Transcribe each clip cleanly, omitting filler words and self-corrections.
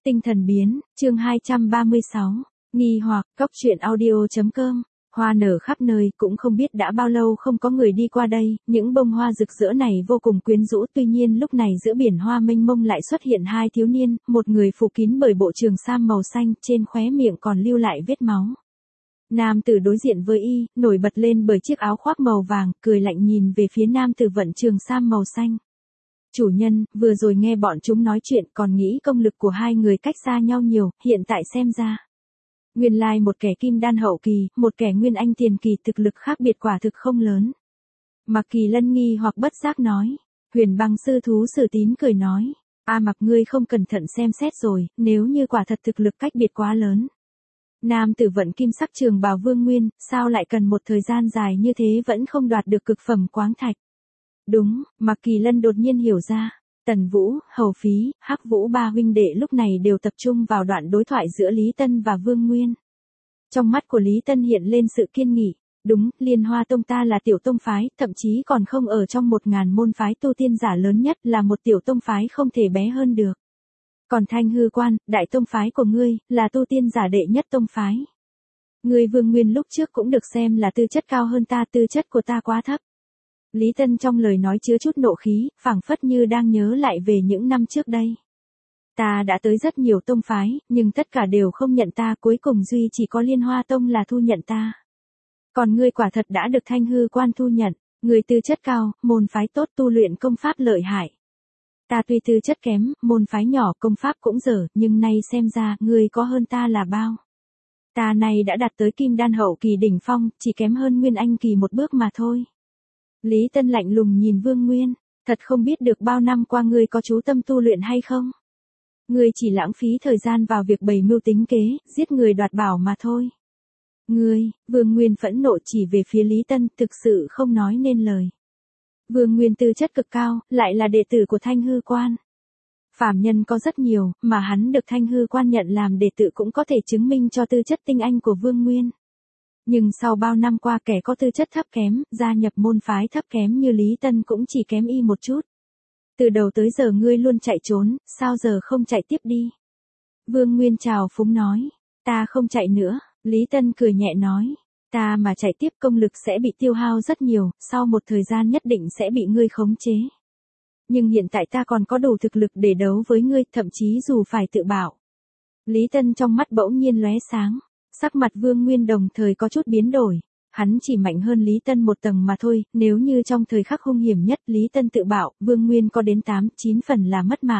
Tinh thần biến, chương 236, nghi hoặc, cốc truyện audio.com, hoa nở khắp nơi, cũng không biết đã bao lâu không có người đi qua đây, những bông hoa rực rỡ này vô cùng quyến rũ, tuy nhiên lúc này giữa biển hoa mênh mông lại xuất hiện hai thiếu niên, một người phủ kín bởi bộ trường sam màu xanh, trên khóe miệng còn lưu lại vết máu. Nam tử đối diện với y, nổi bật lên bởi chiếc áo khoác màu vàng, cười lạnh nhìn về phía nam tử vận trường sam màu xanh. Chủ nhân, vừa rồi nghe bọn chúng nói chuyện còn nghĩ công lực của hai người cách xa nhau nhiều, hiện tại xem ra. Nguyên lai một kẻ kim đan hậu kỳ, một kẻ nguyên anh tiền kỳ, thực lực khác biệt quả thực không lớn. Mặc Kỳ Lân nghi hoặc bất giác nói. Huyền Băng sư thú Sử Tín cười nói. Mặc ngươi không cẩn thận xem xét rồi, nếu như quả thật thực lực cách biệt quá lớn. Nam tử vận kim sắc trường bào Vương Nguyên, sao lại cần một thời gian dài như thế vẫn không đoạt được cực phẩm quáng thạch. Đúng, Mặc Kỳ Lân đột nhiên hiểu ra. Tần Vũ, Hầu Phí, Hắc Vũ ba huynh đệ lúc này đều tập trung vào đoạn đối thoại giữa Lý Tân và Vương Nguyên. Trong mắt của Lý Tân hiện lên sự kiên nghị. Đúng, Liên Hoa Tông ta là tiểu tông phái, thậm chí còn không ở trong 1000 môn phái tu tiên giả lớn nhất, là một tiểu tông phái không thể bé hơn được. Còn Thanh Hư Quan, đại tông phái của ngươi, là tu tiên giả đệ nhất tông phái. Ngươi Vương Nguyên lúc trước cũng được xem là tư chất cao hơn ta, tư chất của ta quá thấp. Lý Tân trong lời nói chứa chút nộ khí, phảng phất như đang nhớ lại về những năm trước đây. Ta đã tới rất nhiều tông phái, nhưng tất cả đều không nhận ta, cuối cùng duy chỉ có Liên Hoa Tông là thu nhận ta. Còn ngươi quả thật đã được Thanh Hư Quan thu nhận, ngươi tư chất cao, môn phái tốt, tu luyện công pháp lợi hại. Ta tuy tư chất kém, môn phái nhỏ, công pháp cũng dở, nhưng nay xem ra, ngươi có hơn ta là bao. Ta này đã đạt tới kim đan hậu kỳ đỉnh phong, chỉ kém hơn nguyên anh kỳ một bước mà thôi. Lý Tân lạnh lùng nhìn Vương Nguyên, thật không biết được bao năm qua ngươi có chú tâm tu luyện hay không? Ngươi chỉ lãng phí thời gian vào việc bày mưu tính kế, giết người đoạt bảo mà thôi. Ngươi, Vương Nguyên phẫn nộ chỉ về phía Lý Tân, thực sự không nói nên lời. Vương Nguyên tư chất cực cao, lại là đệ tử của Thanh Hư Quan. Phàm nhân có rất nhiều, mà hắn được Thanh Hư Quan nhận làm đệ tử cũng có thể chứng minh cho tư chất tinh anh của Vương Nguyên. Nhưng sau bao năm qua kẻ có tư chất thấp kém, gia nhập môn phái thấp kém như Lý Tân cũng chỉ kém y một chút. Từ đầu tới giờ ngươi luôn chạy trốn, sao giờ không chạy tiếp đi? Vương Nguyên chào phúng nói, ta không chạy nữa, Lý Tân cười nhẹ nói, ta mà chạy tiếp công lực sẽ bị tiêu hao rất nhiều, sau một thời gian nhất định sẽ bị ngươi khống chế. Nhưng hiện tại ta còn có đủ thực lực để đấu với ngươi, thậm chí dù phải tự bảo. Lý Tân trong mắt bỗng nhiên lóe sáng. Sắc mặt Vương Nguyên đồng thời có chút biến đổi. Hắn chỉ mạnh hơn Lý Tân một tầng mà thôi, nếu như trong thời khắc hung hiểm nhất Lý Tân tự bảo, Vương Nguyên có đến 8-9 phần là mất mạng.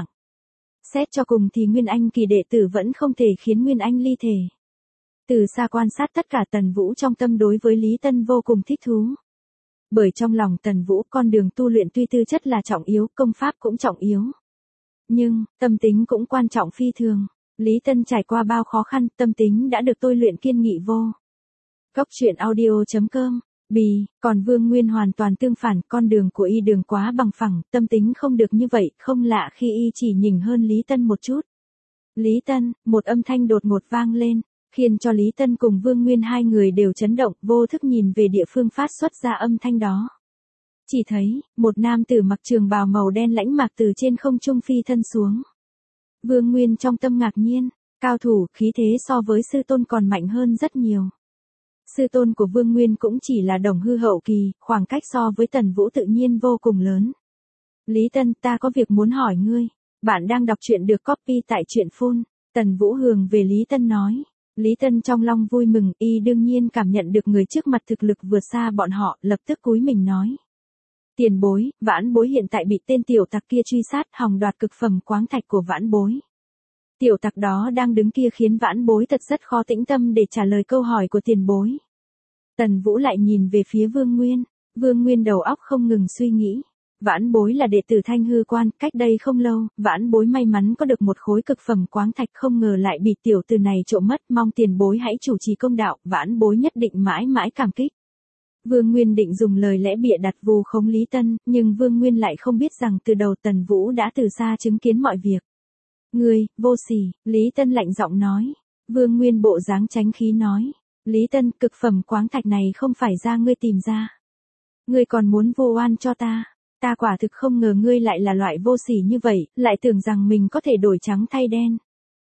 Xét cho cùng thì Nguyên Anh kỳ đệ tử vẫn không thể khiến Nguyên Anh ly thể. Từ xa quan sát tất cả Tần Vũ trong tâm đối với Lý Tân vô cùng thích thú. Bởi trong lòng Tần Vũ con đường tu luyện tuy tư chất là trọng yếu, công pháp cũng trọng yếu. Nhưng, tâm tính cũng quan trọng phi thường. Lý Tân trải qua bao khó khăn, tâm tính đã được tôi luyện kiên nghị vô. Cốc truyện audio.com, còn Vương Nguyên hoàn toàn tương phản, con đường của y đường quá bằng phẳng, tâm tính không được như vậy, không lạ khi y chỉ nhỉnh hơn Lý Tân một chút. Lý Tân, một âm thanh đột ngột vang lên, khiến cho Lý Tân cùng Vương Nguyên hai người đều chấn động, vô thức nhìn về địa phương phát xuất ra âm thanh đó. Chỉ thấy, một nam tử mặc trường bào màu đen lãnh mạc từ trên không trung phi thân xuống. Vương Nguyên trong tâm ngạc nhiên, cao thủ, khí thế so với sư tôn còn mạnh hơn rất nhiều. Sư tôn của Vương Nguyên cũng chỉ là đồng hư hậu kỳ, khoảng cách so với Tần Vũ tự nhiên vô cùng lớn. Lý Tân, ta có việc muốn hỏi ngươi. Bạn đang đọc truyện được copy tại truyện phun. Tần Vũ hướng về Lý Tân nói. Lý Tân trong lòng vui mừng, y đương nhiên cảm nhận được người trước mặt thực lực vượt xa bọn họ, lập tức cúi mình nói. Tiền bối, Vãn Bối hiện tại bị tên tiểu tặc kia truy sát, hòng đoạt cực phẩm quáng thạch của Vãn Bối. Tiểu tặc đó đang đứng kia khiến Vãn Bối thật rất khó tĩnh tâm để trả lời câu hỏi của tiền bối. Tần Vũ lại nhìn về phía Vương Nguyên. Vương Nguyên đầu óc không ngừng suy nghĩ. Vãn Bối là đệ tử Thanh Hư Quan, cách đây không lâu, Vãn Bối may mắn có được một khối cực phẩm quáng thạch, không ngờ lại bị tiểu tử này trộm mất, mong tiền bối hãy chủ trì công đạo, Vãn Bối nhất định mãi mãi cảm kích. Vương Nguyên định dùng lời lẽ bịa đặt vù khống Lý Tân, nhưng Vương Nguyên lại không biết rằng từ đầu Tần Vũ đã từ xa chứng kiến mọi việc. Ngươi, vô sỉ, Lý Tân lạnh giọng nói. Vương Nguyên bộ dáng tránh khí nói. Lý Tân, cực phẩm quáng thạch này không phải ra ngươi tìm ra. Ngươi còn muốn vu oan cho ta. Ta quả thực không ngờ ngươi lại là loại vô sỉ như vậy, lại tưởng rằng mình có thể đổi trắng thay đen.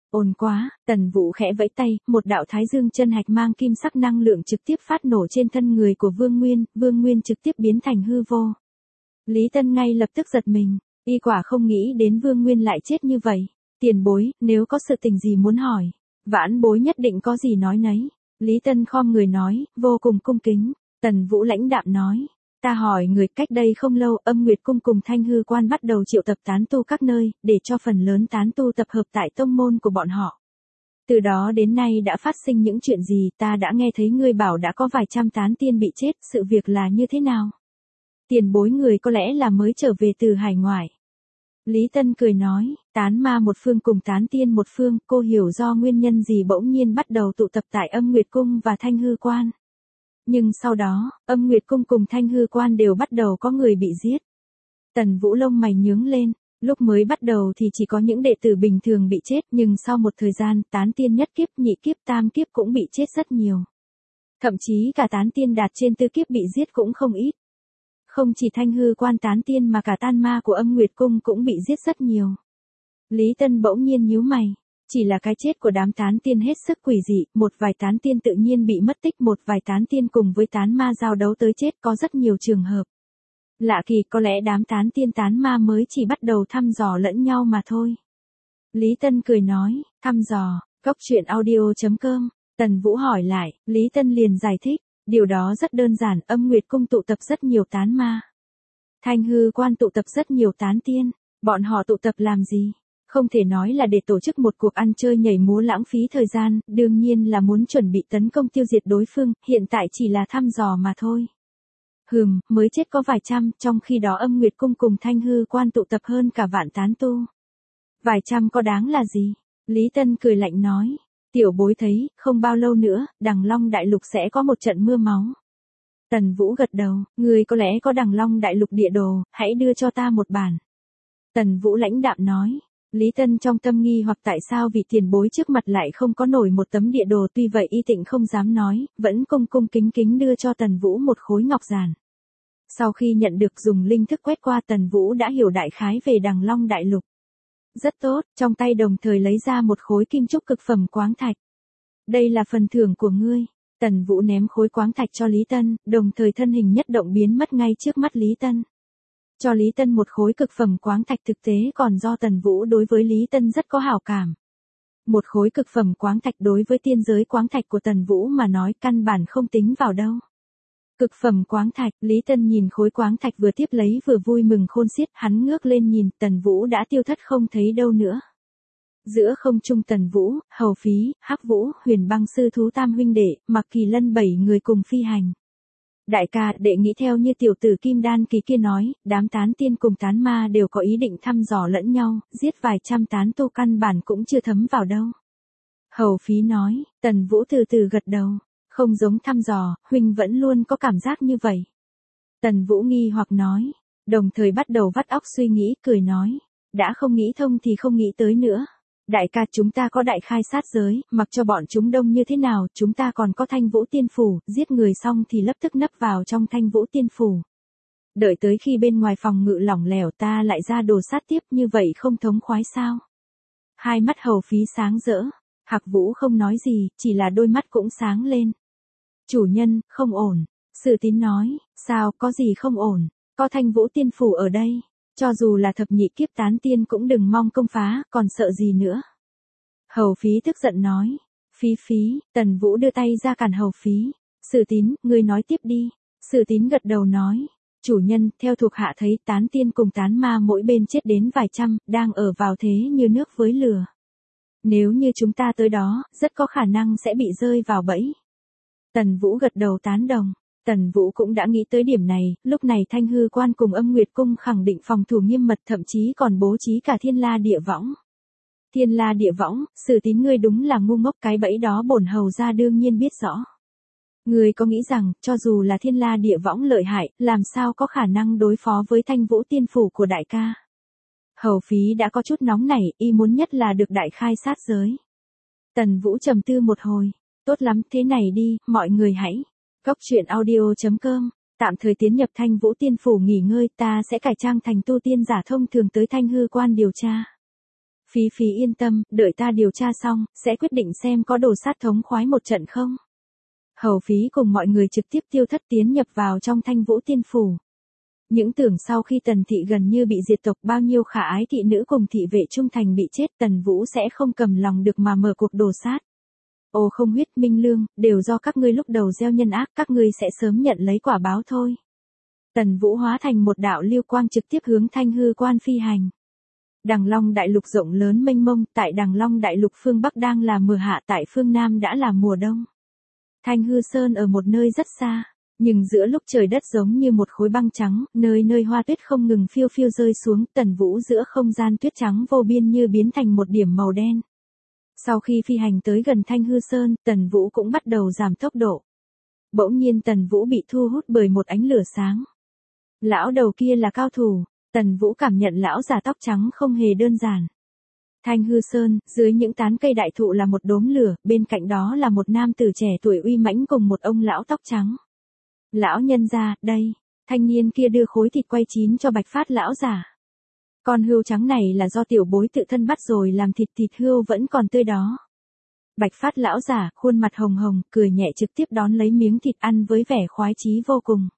Ồn quá, Tần Vũ khẽ vẫy tay, một đạo thái dương chân hạch mang kim sắc năng lượng trực tiếp phát nổ trên thân người của Vương Nguyên trực tiếp biến thành hư vô. Lý Tân ngay lập tức giật mình, y quả không nghĩ đến Vương Nguyên lại chết như vậy. Tiền bối, nếu có sự tình gì muốn hỏi, vãn bối nhất định có gì nói nấy. Lý Tân khom người nói, vô cùng cung kính. Tần Vũ lãnh đạm nói, ta hỏi người, cách đây không lâu Âm Nguyệt Cung cùng Thanh Hư Quan bắt đầu triệu tập tán tu các nơi, để cho phần lớn tán tu tập hợp tại tông môn của bọn họ. Từ đó đến nay đã phát sinh những chuyện gì, ta đã nghe thấy ngươi bảo đã có vài trăm tán tiên bị chết, sự việc là như thế nào? Tiền bối người có lẽ là mới trở về từ hải ngoại. Lý Tân cười nói, tán ma một phương cùng tán tiên một phương, cô hiểu do nguyên nhân gì bỗng nhiên bắt đầu tụ tập tại Âm Nguyệt Cung và Thanh Hư Quan. Nhưng sau đó, Âm Nguyệt Cung cùng Thanh Hư Quan đều bắt đầu có người bị giết. Tần Vũ lông mày nhướng lên, lúc mới bắt đầu thì chỉ có những đệ tử bình thường bị chết, nhưng sau một thời gian, tán tiên nhất kiếp, nhị kiếp, tam kiếp cũng bị chết rất nhiều. Thậm chí cả tán tiên đạt trên tư kiếp bị giết cũng không ít. Không chỉ Thanh Hư Quan tán tiên mà cả tan ma của Âm Nguyệt Cung cũng bị giết rất nhiều. Lý Tân bỗng nhiên nhíu mày. Chỉ là cái chết của đám tán tiên hết sức quỷ dị, một vài tán tiên tự nhiên bị mất tích, một vài tán tiên cùng với tán ma giao đấu tới chết, có rất nhiều trường hợp. Lạ kỳ, có lẽ đám tán tiên tán ma mới chỉ bắt đầu thăm dò lẫn nhau mà thôi. Lý Tân cười nói, thăm dò, cốc truyện audio.com. Tần Vũ hỏi lại, Lý Tân liền giải thích, điều đó rất đơn giản, Âm Nguyệt Cung tụ tập rất nhiều tán ma. Thanh Hư Quan tụ tập rất nhiều tán tiên, bọn họ tụ tập làm gì? Không thể nói là để tổ chức một cuộc ăn chơi nhảy múa lãng phí thời gian, đương nhiên là muốn chuẩn bị tấn công tiêu diệt đối phương, hiện tại chỉ là thăm dò mà thôi. Mới chết có vài trăm, trong khi đó Âm Nguyệt Cung cùng Thanh Hư Quan tụ tập hơn cả vạn tán tu. Vài trăm có đáng là gì? Lý Tân cười lạnh nói, tiểu bối thấy, không bao lâu nữa, Đằng Long Đại Lục sẽ có một trận mưa máu. Tần Vũ gật đầu, người có lẽ có Đằng Long Đại Lục địa đồ, hãy đưa cho ta một bản. Tần Vũ lãnh đạm nói. Lý Tân trong tâm nghi hoặc tại sao vị tiền bối trước mặt lại không có nổi một tấm địa đồ, tuy vậy y tịnh không dám nói, vẫn cung kính đưa cho Tần Vũ một khối ngọc giản. Sau khi nhận được dùng linh thức quét qua, Tần Vũ đã hiểu đại khái về Đằng Long Đại Lục. Rất tốt, trong tay đồng thời lấy ra một khối kim trúc cực phẩm quáng thạch. Đây là phần thưởng của ngươi. Tần Vũ ném khối quáng thạch cho Lý Tân, đồng thời thân hình nhất động biến mất ngay trước mắt Lý Tân. Cho Lý Tân một khối cực phẩm quáng thạch, thực tế còn do Tần Vũ đối với Lý Tân rất có hảo cảm. Một khối cực phẩm quáng thạch đối với tiên giới quáng thạch của Tần Vũ mà nói căn bản không tính vào đâu. Cực phẩm quáng thạch, Lý Tân nhìn khối quáng thạch vừa tiếp lấy vừa vui mừng khôn xiết, hắn ngước lên nhìn, Tần Vũ đã tiêu thất không thấy đâu nữa. Giữa không trung Tần Vũ, Hầu Phí, Hắc Vũ, Huyền Băng Sư Thú tam huynh đệ, Mặc Kỳ Lân 7 người cùng phi hành. Đại ca, đệ nghĩ theo như tiểu tử Kim Đan Kỳ kia nói, đám tán tiên cùng tán ma đều có ý định thăm dò lẫn nhau, giết vài trăm tán tu căn bản cũng chưa thấm vào đâu. Hầu Phí nói, Tần Vũ từ từ gật đầu, không giống thăm dò, huynh vẫn luôn có cảm giác như vậy. Tần Vũ nghi hoặc nói, đồng thời bắt đầu vắt óc suy nghĩ, cười nói, đã không nghĩ thông thì không nghĩ tới nữa. Đại ca, chúng ta có đại khai sát giới, mặc cho bọn chúng đông như thế nào, chúng ta còn có Thanh Vũ Tiên Phủ, giết người xong thì lập tức nấp vào trong Thanh Vũ Tiên Phủ. Đợi tới khi bên ngoài phòng ngự lỏng lẻo ta lại ra đồ sát tiếp, như vậy không thống khoái sao? Hai mắt Hầu Phí sáng rỡ, Hạc Vũ không nói gì, chỉ là đôi mắt cũng sáng lên. Chủ nhân, không ổn. Sử Tín nói, sao, có gì không ổn, có Thanh Vũ Tiên Phủ ở đây. Cho dù là thập nhị kiếp tán tiên cũng đừng mong công phá, còn sợ gì nữa. Hầu Phí tức giận nói. Phí, Tần Vũ đưa tay ra cản Hầu Phí. Sử Tín, ngươi nói tiếp đi. Sử Tín gật đầu nói. Chủ nhân, theo thuộc hạ thấy tán tiên cùng tán ma mỗi bên chết đến vài trăm, đang ở vào thế như nước với lửa. Nếu như chúng ta tới đó, rất có khả năng sẽ bị rơi vào bẫy. Tần Vũ gật đầu tán đồng. Tần Vũ cũng đã nghĩ tới điểm này, lúc này Thanh Hư Quan cùng Âm Nguyệt Cung khẳng định phòng thủ nghiêm mật, thậm chí còn bố trí cả Thiên La Địa Võng. Thiên La Địa Võng, Sử Tín ngươi đúng là ngu ngốc, cái bẫy đó bổn hầu gia đương nhiên biết rõ. Ngươi có nghĩ rằng, cho dù là Thiên La Địa Võng lợi hại, làm sao có khả năng đối phó với Thanh Vũ Tiên Phủ của đại ca? Hầu Phí đã có chút nóng nảy, y muốn nhất là được đại khai sát giới. Tần Vũ trầm tư một hồi, tốt lắm, thế này đi, mọi người hãy. Cốc truyện audio.com, tạm thời tiến nhập Thanh Vũ Tiên Phủ nghỉ ngơi, ta sẽ cải trang thành tu tiên giả thông thường tới Thanh Hư Quan điều tra. Phí Phí yên tâm, đợi ta điều tra xong, sẽ quyết định xem có đồ sát thống khoái một trận không. Hầu Phí cùng mọi người trực tiếp tiêu thất tiến nhập vào trong Thanh Vũ Tiên Phủ. Những tưởng sau khi Tần thị gần như bị diệt tộc, bao nhiêu khả ái thị nữ cùng thị vệ trung thành bị chết, Tần Vũ sẽ không cầm lòng được mà mở cuộc đồ sát. Ô không, Huyết Minh Lương, đều do các ngươi lúc đầu gieo nhân ác, các ngươi sẽ sớm nhận lấy quả báo thôi. Tần Vũ hóa thành một đạo lưu quang trực tiếp hướng Thanh Hư Quan phi hành. Đằng Long đại lục rộng lớn mênh mông, tại Đằng Long đại lục phương Bắc đang là mùa hạ, tại phương Nam đã là mùa đông. Thanh Hư Sơn ở một nơi rất xa, nhưng giữa lúc trời đất giống như một khối băng trắng, nơi nơi hoa tuyết không ngừng phiêu phiêu rơi xuống, Tần Vũ giữa không gian tuyết trắng vô biên như biến thành một điểm màu đen. Sau khi phi hành tới gần Thanh Hư Sơn, Tần Vũ cũng bắt đầu giảm tốc độ. Bỗng nhiên Tần Vũ bị thu hút bởi một ánh lửa sáng. Lão đầu kia là cao thủ, Tần Vũ cảm nhận lão già tóc trắng không hề đơn giản. Thanh Hư Sơn, dưới những tán cây đại thụ là một đốm lửa, bên cạnh đó là một nam tử trẻ tuổi uy mãnh cùng một ông lão tóc trắng. Lão nhân gia, đây, thanh niên kia đưa khối thịt quay chín cho Bạch Phát lão giả. Con hươu trắng này là do tiểu bối tự thân bắt rồi làm thịt, thịt hươu vẫn còn tươi đó. Bạch Phát lão giả, khuôn mặt hồng hồng, cười nhẹ trực tiếp đón lấy miếng thịt ăn với vẻ khoái chí vô cùng.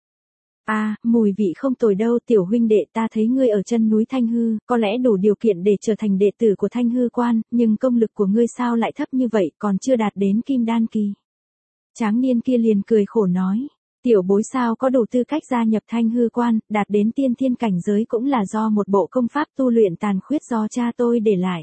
Mùi vị không tồi đâu, tiểu huynh đệ, ta thấy ngươi ở chân núi Thanh Hư, có lẽ đủ điều kiện để trở thành đệ tử của Thanh Hư Quan, nhưng công lực của ngươi sao lại thấp như vậy, còn chưa đạt đến Kim Đan kỳ. Tráng niên kia liền cười khổ nói, tiểu bối sao có đủ tư cách gia nhập Thanh Hư Quan, đạt đến tiên thiên cảnh giới cũng là do một bộ công pháp tu luyện tàn khuyết do cha tôi để lại.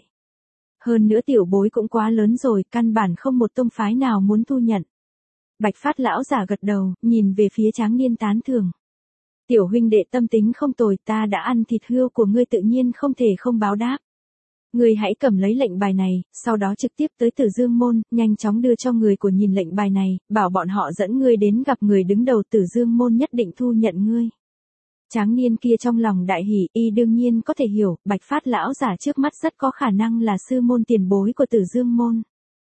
Hơn nữa tiểu bối cũng quá lớn rồi, căn bản không một tông phái nào muốn thu nhận. Bạch Phát lão giả gật đầu, nhìn về phía tráng niên tán thưởng. Tiểu huynh đệ tâm tính không tồi, ta đã ăn thịt hươu của ngươi tự nhiên không thể không báo đáp. Ngươi hãy cầm lấy lệnh bài này, sau đó trực tiếp tới Tử Dương Môn, nhanh chóng đưa cho người của nhìn lệnh bài này, bảo bọn họ dẫn ngươi đến gặp người đứng đầu Tử Dương Môn nhất định thu nhận ngươi. Tráng niên kia trong lòng đại hỉ, y đương nhiên có thể hiểu, Bạch Phát lão giả trước mắt rất có khả năng là sư môn tiền bối của Tử Dương Môn.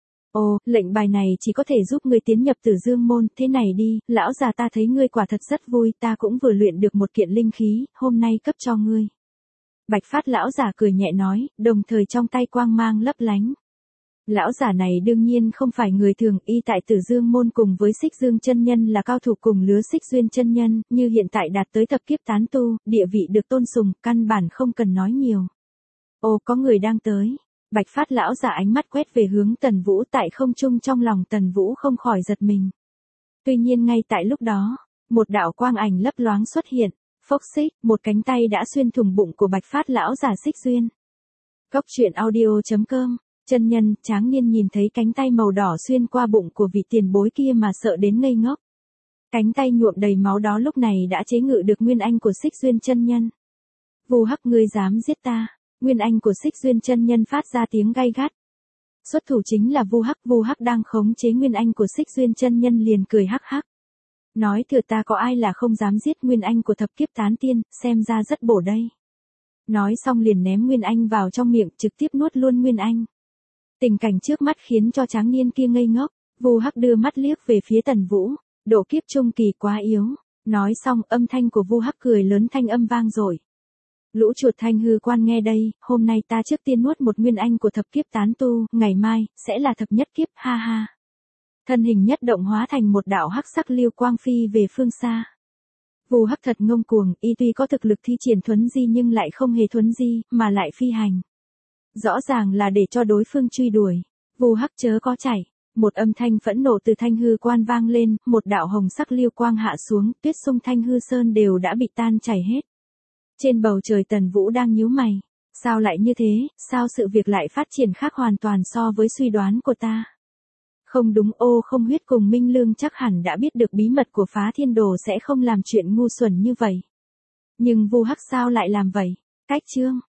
Ồ, lệnh bài này chỉ có thể giúp ngươi tiến nhập Tử Dương Môn, thế này đi, lão già ta thấy ngươi quả thật rất vui, ta cũng vừa luyện được một kiện linh khí, hôm nay cấp cho ngươi. Bạch Phát lão giả cười nhẹ nói, đồng thời trong tay quang mang lấp lánh. Lão giả này đương nhiên không phải người thường, y tại Tử Dương Môn cùng với Xích Dương chân nhân là cao thủ cùng lứa Xích Duyên chân nhân, như hiện tại đạt tới thập kiếp tán tu, địa vị được tôn sùng, căn bản không cần nói nhiều. Ồ, có người đang tới. Bạch Phát lão giả ánh mắt quét về hướng Tần Vũ, tại không trung, trong lòng Tần Vũ không khỏi giật mình. Tuy nhiên ngay tại lúc đó, một đạo quang ảnh lấp loáng xuất hiện, phốc xích, một cánh tay đã xuyên thủng bụng của Bạch Phát lão giả Xích Duyên. Cốc truyện audio.com, chân nhân, tráng niên nhìn thấy cánh tay màu đỏ xuyên qua bụng của vị tiền bối kia mà sợ đến ngây ngốc. Cánh tay nhuộm đầy máu đó lúc này đã chế ngự được nguyên anh của Xích Duyên chân nhân. Vu Hắc, ngươi dám giết ta? Nguyên anh của Xích Duyên chân nhân phát ra tiếng gay gắt. Xuất thủ chính là Vu Hắc đang khống chế nguyên anh của Xích Duyên chân nhân liền cười hắc hắc. Nói thừa ta có ai là không dám giết nguyên anh của thập kiếp tán tiên, xem ra rất bổ đây. Nói xong liền ném nguyên anh vào trong miệng, trực tiếp nuốt luôn nguyên anh. Tình cảnh trước mắt khiến cho tráng niên kia ngây ngốc, Vu Hắc đưa mắt liếc về phía Tần Vũ, độ kiếp trung kỳ quá yếu. Nói xong âm thanh của Vu Hắc cười lớn thanh âm vang dội. Lũ chuột Thanh Hư Quan nghe đây, hôm nay ta trước tiên nuốt một nguyên anh của thập kiếp tán tu, ngày mai, sẽ là thập nhất kiếp, ha ha. Thân hình nhất động hóa thành một đạo hắc sắc lưu quang phi về phương xa. Vu Hắc thật ngông cuồng, y tuy có thực lực thi triển thuấn di nhưng lại không hề thuấn di, mà lại phi hành. Rõ ràng là để cho đối phương truy đuổi. Vu Hắc chớ có chạy. Một âm thanh phẫn nộ từ Thanh Hư Quan vang lên, một đạo hồng sắc lưu quang hạ xuống, tuyết xung Thanh Hư Sơn đều đã bị tan chảy hết. Trên bầu trời Tần Vũ đang nhíu mày. Sao lại như thế, sao sự việc lại phát triển khác hoàn toàn so với suy đoán của ta? Không đúng, Ô Không Huyết cùng Minh Lương chắc hẳn đã biết được bí mật của Phá Thiên Đồ sẽ không làm chuyện ngu xuẩn như vậy. Nhưng Vu Hắc sao lại làm vậy? Cách chương